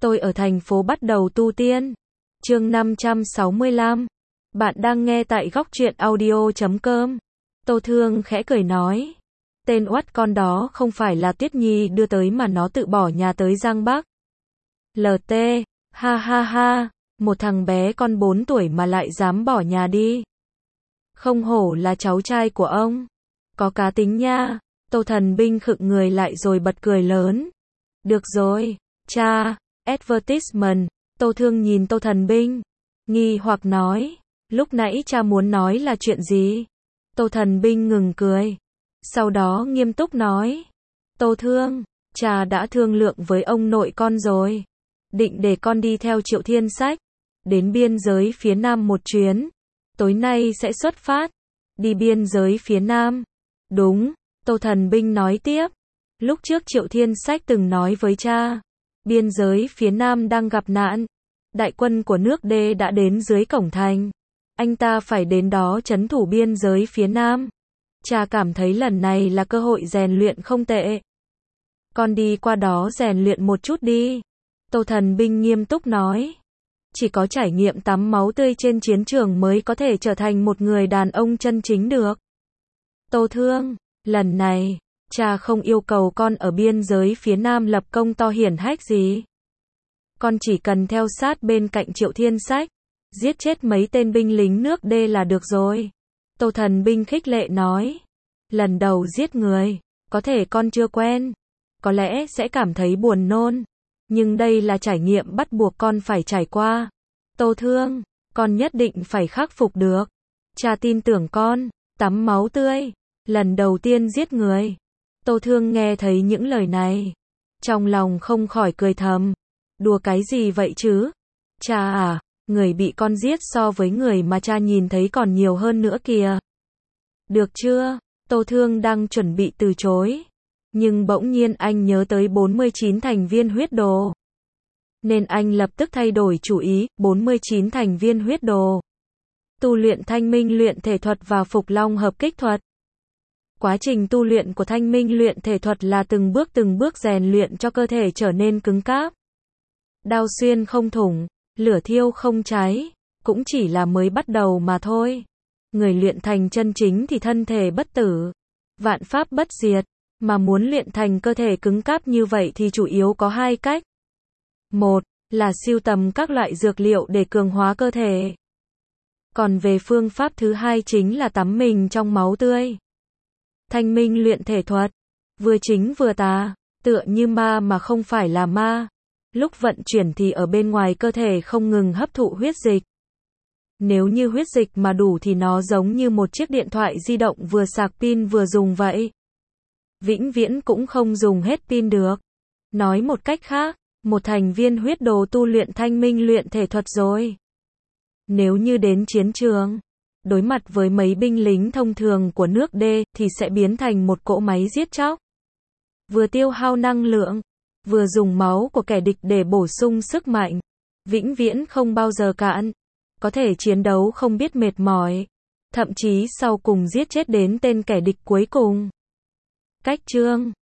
Tôi ở thành phố bắt đầu tu tiên. Chương 565. Bạn đang nghe tại góc truyện audio.com. Tô Thương khẽ cười nói. Tên oắt con đó không phải là Tuyết Nhi đưa tới mà nó tự bỏ nhà tới Giang Bắc. LT, ha ha ha, một thằng bé con 4 tuổi mà lại dám bỏ nhà đi. Không hổ là cháu trai của ông. Có cá tính nha. Tô Thần Binh khựng người lại rồi bật cười lớn. Được rồi, cha, advertisement. Tô Thương nhìn Tô Thần Binh, nghi hoặc nói, lúc nãy cha muốn nói là chuyện gì? Tô Thần Binh ngừng cười, sau đó nghiêm túc nói, Tô Thương, cha đã thương lượng với ông nội con rồi, định để con đi theo Triệu Thiên Sách, đến biên giới phía Nam một chuyến, tối nay sẽ xuất phát, đi biên giới phía Nam. Đúng, Tô Thần Binh nói tiếp, lúc trước Triệu Thiên Sách từng nói với cha, biên giới phía Nam đang gặp nạn, đại quân của nước Đê đã đến dưới cổng thành, anh ta phải đến đó trấn thủ biên giới phía Nam. Cha cảm thấy lần này là cơ hội rèn luyện không tệ. Con đi qua đó rèn luyện một chút đi. Tô Thần Binh nghiêm túc nói. Chỉ có trải nghiệm tắm máu tươi trên chiến trường mới có thể trở thành một người đàn ông chân chính được. Tô Thương, lần này, cha không yêu cầu con ở biên giới phía Nam lập công to hiển hách gì. Con chỉ cần theo sát bên cạnh Triệu Thiên Sách, giết chết mấy tên binh lính nước Đê là được rồi. Tô Thần Binh khích lệ nói, lần đầu giết người, có thể con chưa quen, có lẽ sẽ cảm thấy buồn nôn, nhưng đây là trải nghiệm bắt buộc con phải trải qua. Tô Thương, con nhất định phải khắc phục được. Cha tin tưởng con, tắm máu tươi, lần đầu tiên giết người. Tô Thương nghe thấy những lời này, trong lòng không khỏi cười thầm. Đùa cái gì vậy chứ? Cha à, người bị con giết so với người mà cha nhìn thấy còn nhiều hơn nữa kìa. Được chưa? Tô Thương đang chuẩn bị từ chối. Nhưng bỗng nhiên anh nhớ tới 49 thành viên huyết đồ. Nên anh lập tức thay đổi chủ ý, 49 thành viên huyết đồ. Tu luyện thanh minh luyện thể thuật và phục long hợp kích thuật. Quá trình tu luyện của thanh minh luyện thể thuật là từng bước rèn luyện cho cơ thể trở nên cứng cáp. Đao xuyên không thủng, lửa thiêu không cháy, cũng chỉ là mới bắt đầu mà thôi. Người luyện thành chân chính thì thân thể bất tử, vạn pháp bất diệt, mà muốn luyện thành cơ thể cứng cáp như vậy thì chủ yếu có hai cách. Một, là sưu tầm các loại dược liệu để cường hóa cơ thể. Còn về phương pháp thứ hai chính là tắm mình trong máu tươi. Thanh minh luyện thể thuật, vừa chính vừa tà, tựa như ma mà không phải là ma. Lúc vận chuyển thì ở bên ngoài cơ thể không ngừng hấp thụ huyết dịch. Nếu như huyết dịch mà đủ thì nó giống như một chiếc điện thoại di động vừa sạc pin vừa dùng vậy. Vĩnh viễn cũng không dùng hết pin được. Nói một cách khác, một thành viên huyết đồ tu luyện thanh minh luyện thể thuật rồi. Nếu như đến chiến trường, đối mặt với mấy binh lính thông thường của nước Đê thì sẽ biến thành một cỗ máy giết chóc. Vừa tiêu hao năng lượng, vừa dùng máu của kẻ địch để bổ sung sức mạnh, vĩnh viễn không bao giờ cạn, có thể chiến đấu không biết mệt mỏi, thậm chí sau cùng giết chết đến tên kẻ địch cuối cùng. Cách chương